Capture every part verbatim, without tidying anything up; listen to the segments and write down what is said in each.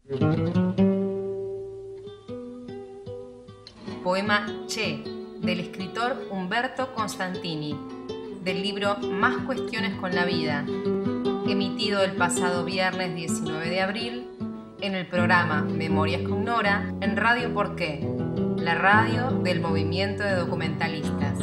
Poema Che, del escritor Umberto Constantini, del libro Más cuestiones con la vida, emitido el pasado viernes diecinueve de abril en el programa Memorias con Nora en Radio Porqué, la radio del movimiento de documentalistas.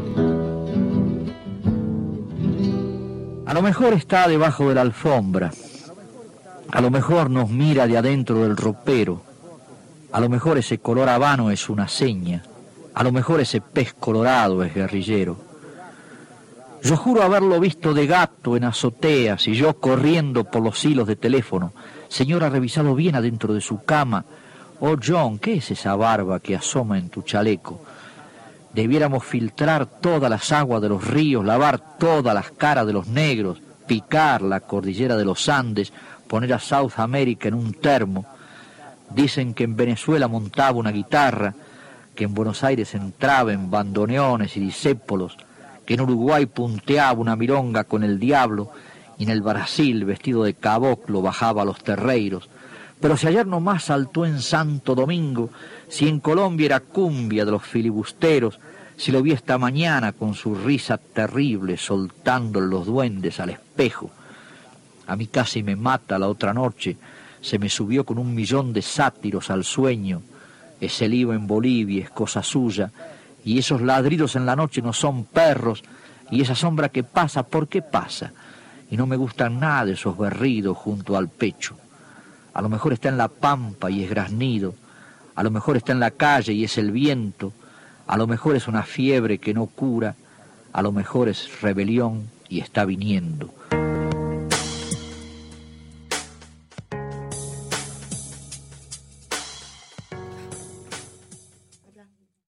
A lo mejor está debajo de la alfombra, a lo mejor nos mira de adentro del ropero, a lo mejor ese color habano es una seña, a lo mejor ese pez colorado es guerrillero. Yo juro haberlo visto de gato en azoteas y yo corriendo por los hilos de teléfono. Señor, ha revisado bien adentro de su cama. Oh, John, ¿qué es esa barba que asoma en tu chaleco? Debiéramos filtrar todas las aguas de los ríos, lavar todas las caras de los negros, picar la cordillera de los Andes, poner a South America en un termo. Dicen que en Venezuela montaba una guitarra, que en Buenos Aires entraba en bandoneones y disépolos, que en Uruguay punteaba una milonga con el diablo y en el Brasil, vestido de caboclo, bajaba a los terreiros. Pero si ayer nomás saltó en Santo Domingo, si en Colombia era cumbia de los filibusteros, si lo vi esta mañana con su risa terrible soltándole los duendes al espejo. A mí casi me mata la otra noche, se me subió con un millón de sátiros al sueño. Ese lío en Bolivia es cosa suya, y esos ladridos en la noche no son perros, y esa sombra que pasa, ¿por qué pasa? Y no me gustan nada esos berridos junto al pecho. A lo mejor está en la pampa y es graznido, a lo mejor está en la calle y es el viento, a lo mejor es una fiebre que no cura, a lo mejor es rebelión y está viniendo.